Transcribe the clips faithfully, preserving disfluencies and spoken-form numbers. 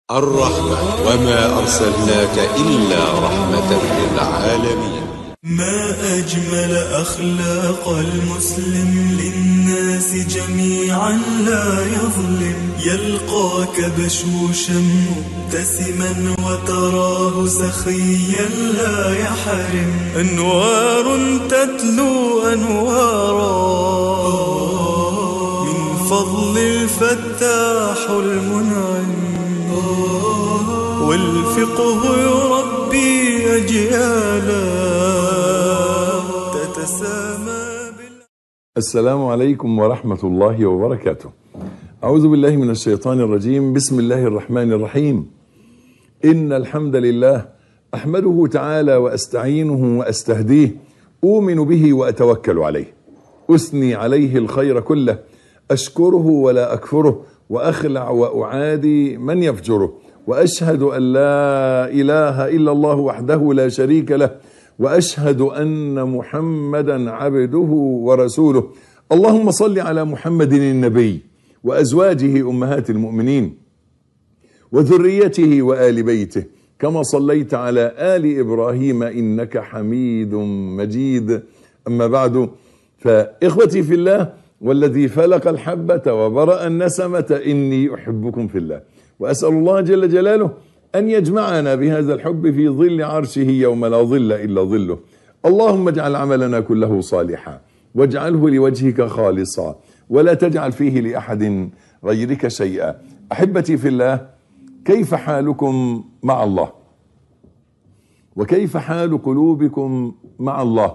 الرحمة وما أرسلناك إلا رحمة للعالمين. ما أجمل أخلاق المسلم للناس جميعا لا يظلم، يلقاك بشوشا مبتسما وتراه سخيا لا يحرم، أنوار تتلو أنوارا من فضل الفتاح المنعم، والفقه يربي أجيالا تتسامى بال... السلام عليكم ورحمة الله وبركاته. أعوذ بالله من الشيطان الرجيم. بسم الله الرحمن الرحيم. إن الحمد لله أحمده تعالى وأستعينه وأستهديه، أؤمن به وأتوكل عليه، أثني عليه الخير كله، أشكره ولا أكفره، وأخلع وأعادي من يفجره، وأشهد أن لا إله إلا الله وحده لا شريك له، وأشهد أن محمدا عبده ورسوله. اللهم صل على محمد النبي وأزواجه أمهات المؤمنين وذريته وآل بيته، كما صليت على آل إبراهيم إنك حميد مجيد. أما بعد، فإخوتي في الله والذي فلق الحبة وبرأ النسمة، إني أحبكم في الله، وأسأل الله جل جلاله أن يجمعنا بهذا الحب في ظل عرشه يوم لا ظل إلا ظله. اللهم اجعل عملنا كله صالحا، واجعله لوجهك خالصا، ولا تجعل فيه لأحد غيرك شيئا. أحبتي في الله، كيف حالكم مع الله؟ وكيف حال قلوبكم مع الله؟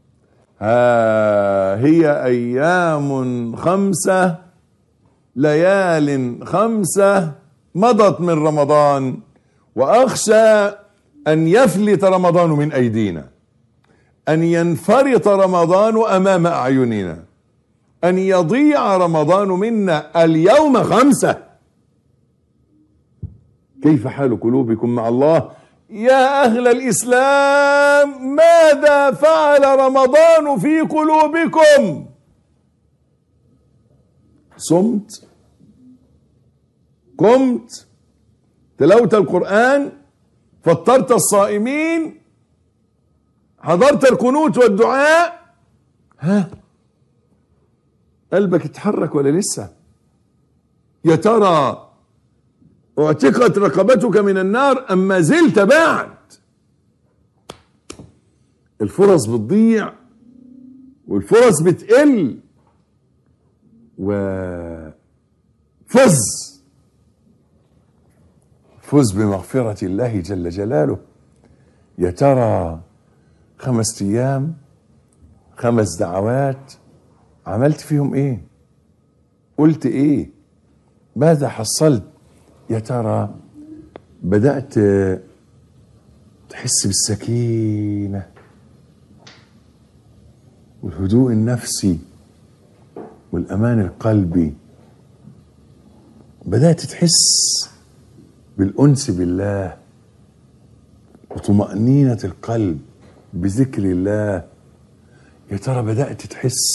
ها هي أيام خمسة، ليال خمسة مضت من رمضان، وأخشى أن يفلت رمضان من أيدينا، أن ينفرط رمضان أمام أعيننا، أن يضيع رمضان منا. اليوم خمسة. كيف حال قلوبكم مع الله يا أهل الإسلام؟ ماذا فعل رمضان في قلوبكم؟ صمت؟ قمت؟ تلوت القرآن؟ فطرت الصائمين؟ حضرت القنوت والدعاء؟ ها؟ قلبك اتحرك ولا لسه؟ يا ترى اعتقت رقبتك من النار أم ما زلت بعد؟ الفرص بتضيع والفرص بتقل، وفز فز بمغفرة الله جل جلاله. يا ترى خمس أيام، خمس دعوات، عملت فيهم ايه؟ قلت ايه؟ ماذا حصلت؟ يا ترى بدأت تحس بالسكينة والهدوء النفسي والأمان القلبي؟ بدأت تحس بالأنس بالله وطمأنينة القلب بذكر الله؟ يا ترى بدأت تحس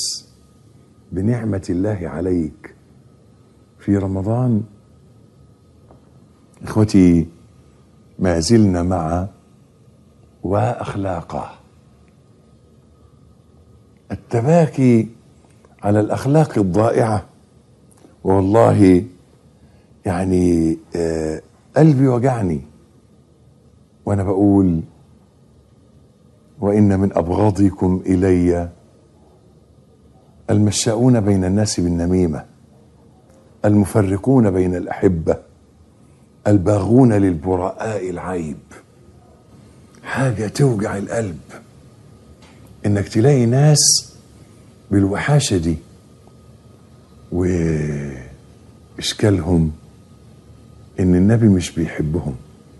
بنعمة الله عليك في رمضان؟ إخوتي، ما زلنا مع وأخلاقه، التباكي على الأخلاق الضائعة. والله يعني آه قلبي وجعني وأنا بقول: وإن من أبغضكم إلي المشاؤون بين الناس بالنميمة، المفرقون بين الأحبة، الباغون للبراء العيب. حاجة توجع القلب إنك تلاقي ناس بالوحاشة دي، وإشكالهم إن النبي مش بيحبهم،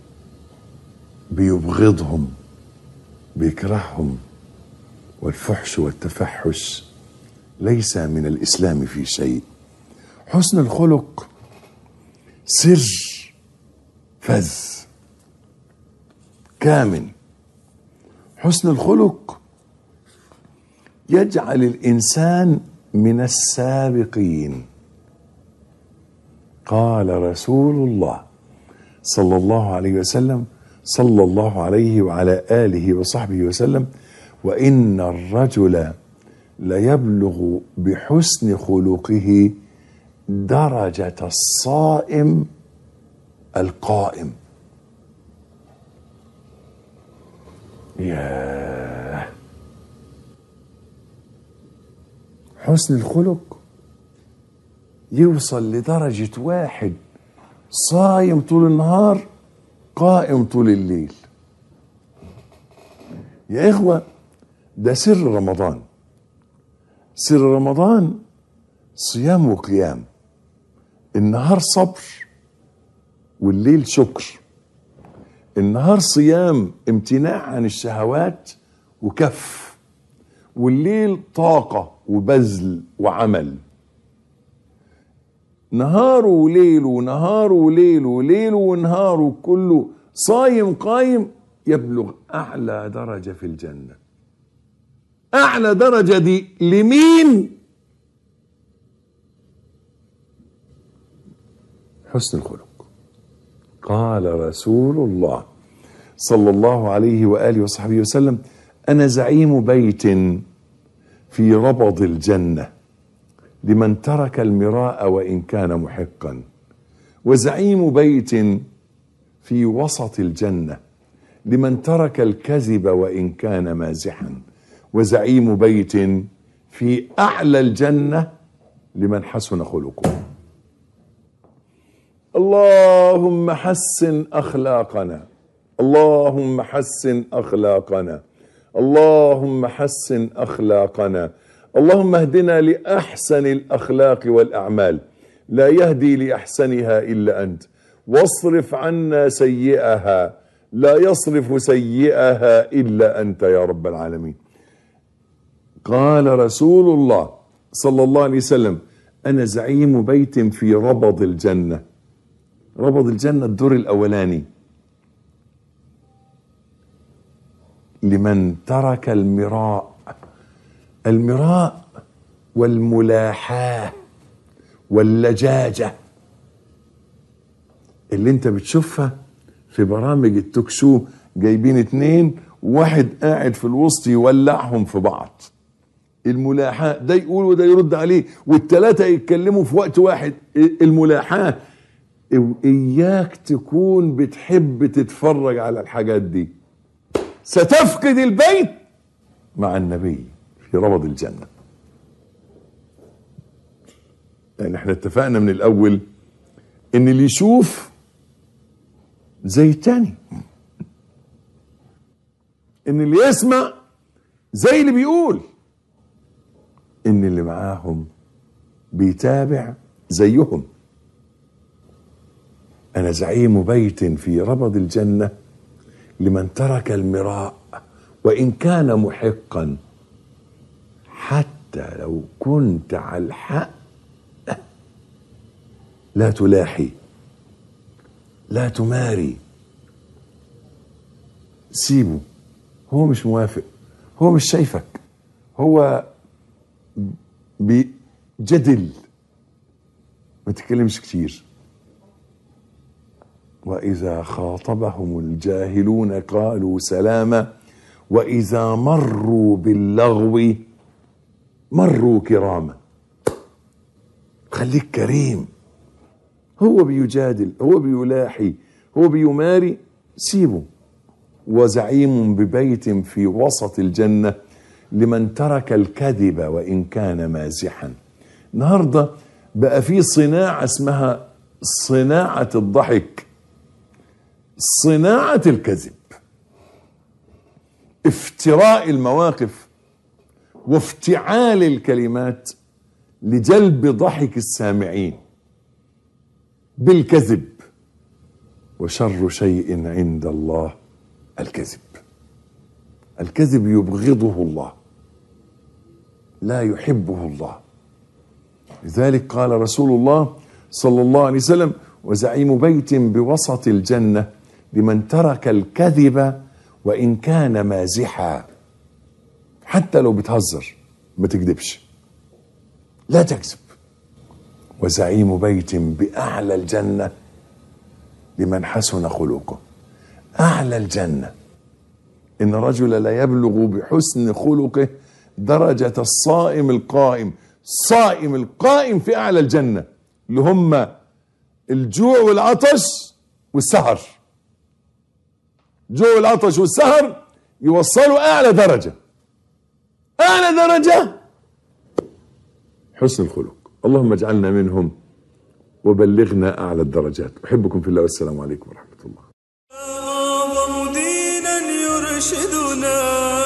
بيبغضهم، بيكرههم. والفحش والتفحش ليس من الإسلام في شيء. حسن الخلق سر فذ كامل. حسن الخلق يجعل الإنسان من السابقين. قال رسول الله صلى الله عليه وسلم صلى الله عليه وعلى آله وصحبه وسلم: وإن الرجل ليبلغ بحسن خلقه درجة الصائم القائم. ياه، حسن الخلق يوصل لدرجة واحد صايم طول النهار قائم طول الليل. يا إخوة، ده سر رمضان. سر رمضان صيام وقيام، النهار صبر والليل شكر. النهار صيام امتناع عن الشهوات وكف، والليل طاقة وبذل وعمل. نهار وليل ونهار وليل وليل ونهار كله صايم قايم يبلغ أعلى درجة في الجنة. أعلى درجة دي لمين؟ حسن الخلق. قال رسول الله صلى الله عليه وآله وصحبه وسلم: أنا زعيم بيت في ربض الجنة لمن ترك المراء وإن كان محقا، وزعيم بيت في وسط الجنة لمن ترك الكذب وإن كان مازحا، وزعيم بيت في أعلى الجنة لمن حسن خلقه. اللهم حسن أخلاقنا، اللهم حسن أخلاقنا، اللهم حسن أخلاقنا، اللهم اهدنا لأحسن الأخلاق والأعمال، لا يهدي لأحسنها إلا أنت، واصرف عنا سيئها، لا يصرف سيئها إلا أنت يا رب العالمين. قال رسول الله صلى الله عليه وسلم: أنا زعيم بيت في ربض الجنة. ربض الجنة الدور الأولاني لمن ترك المراء. المراء والملاحاة واللجاجة اللي انت بتشوفها في برامج التوك شو، جايبين اتنين وواحد قاعد في الوسط يولعهم في بعض. الملاحاة، ده يقول وده يرد عليه والتلاتة يتكلموا في وقت واحد. الملاحاة، إياك تكون بتحب تتفرج على الحاجات دي، ستفقد البيت مع النبي في ربض الجنة. يعني احنا اتفقنا من الأول إن اللي يشوف زي التاني، إن اللي يسمع زي اللي بيقول، إن اللي معاهم بيتابع زيهم. أنا زعيم بيت في ربض الجنة لمن ترك المراء وإن كان محقا، حتى لو كنت على الحق لا تلاحي، لا تماري، سيبه. هو مش موافق، هو مش شايفك، هو بجدل، ما تتكلمش كتير. وإذا خاطبهم الجاهلون قالوا سلاما وإذا مروا باللغو مروا كراما. خليك كريم. هو بيجادل، هو بيلاحي، هو بيماري، سيبه. وزعيم ببيت في وسط الجنة لمن ترك الكذب وإن كان مازحا. النهاردة بقى في صناعة اسمها صناعة الضحك، صناعة الكذب، افتراء المواقف وافتعال الكلمات لجلب ضحك السامعين بالكذب. وشر شيء عند الله الكذب. الكذب يبغضه الله، لا يحبه الله. لذلك قال رسول الله صلى الله عليه وسلم: وزعيم بيت بوسط الجنة لمن ترك الكذب وإن كان مازحا. حتى لو بتهزر ما تكذبش، لا تكذب. وزعيم بيت بأعلى الجنة لمن حسن خلقه. أعلى الجنة إن رجل لا يبلغ بحسن خلقه درجة الصائم القائم. الصائم القائم في أعلى الجنة، اللي هم الجوع والعطش والسهر. الجوع والعطش والسهر يوصلوا أعلى درجة. أعلى درجة حسن الخلق. اللهم اجعلنا منهم وبلغنا أعلى الدرجات. أحبكم في الله والسلام عليكم ورحمة الله. أعظم دينا يرشدنا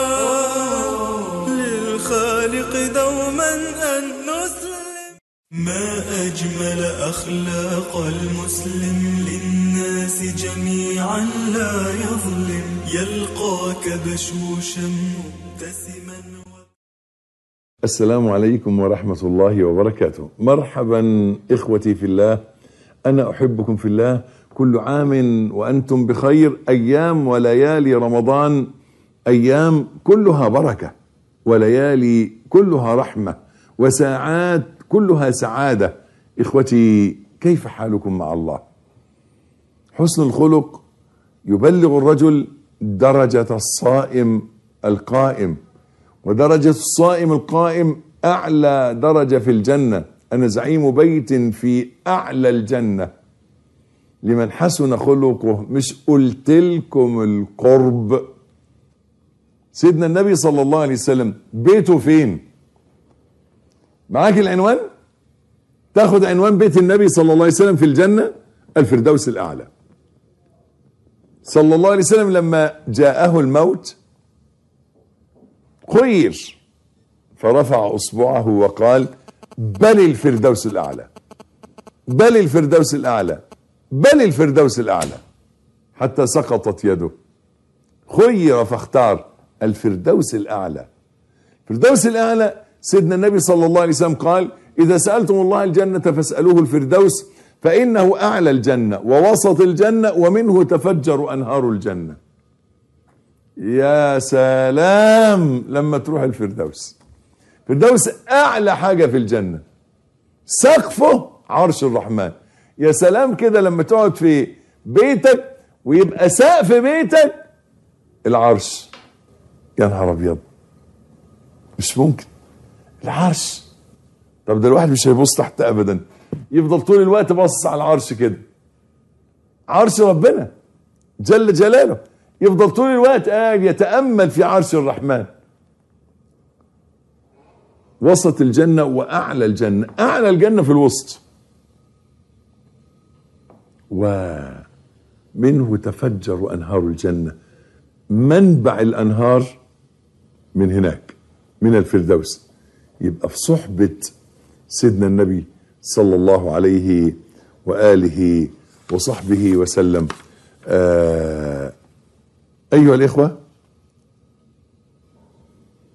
للخالق دوما أن نسلم. ما أجمل أخلاق المسلم للناس جميعا لا يظلم. يلقاك بشوشا مبتسما. السلام عليكم ورحمة الله وبركاته. مرحبا إخوتي في الله، أنا أحبكم في الله. كل عام وأنتم بخير. أيام وليالي رمضان أيام كلها بركة، وليالي كلها رحمة، وساعات كلها سعادة. إخوتي، كيف حالكم مع الله؟ حسن الخلق يبلغ الرجل درجة الصائم القائم، ودرجة الصائم القائم أعلى درجة في الجنة. أنا زعيم بيت في أعلى الجنة لمن حسن خلقه. مش قلت لكم القرب؟ سيدنا النبي صلى الله عليه وسلم بيته فين؟ معاك العنوان؟ تاخد عنوان بيت النبي صلى الله عليه وسلم في الجنة، الفردوس الأعلى. صلى الله عليه وسلم لما جاءه الموت خير، فرفع اصبعه وقال: بل الفردوس الاعلى، بل الفردوس الاعلى، بل الفردوس الاعلى، حتى سقطت يده. خير فاختار الفردوس الاعلى. الفردوس الاعلى سيدنا النبي صلى الله عليه وسلم قال: اذا سألتم الله الجنة فاسألوه الفردوس، فانه اعلى الجنة ووسط الجنة ومنه تفجر انهار الجنة. يا سلام لما تروح الفردوس. الفردوس اعلى حاجة في الجنة، سقفه عرش الرحمن. يا سلام كده لما تقعد في بيتك ويبقى سقف بيتك العرش. يا نهار ابيض، مش ممكن العرش. طب ده الواحد مش هيبص تحت ابدا، يفضل طول الوقت باصص على العرش كده. عرش ربنا جل جلاله، يفضل طول الوقت قاعد يتأمل في عرش الرحمن. وسط الجنة وأعلى الجنة. أعلى الجنة في الوسط، ومنه تفجر أنهار الجنة. منبع الأنهار من هناك، من الفردوس. يبقى في صحبة سيدنا النبي صلى الله عليه وآله وصحبه وسلم. آه أيها الإخوة،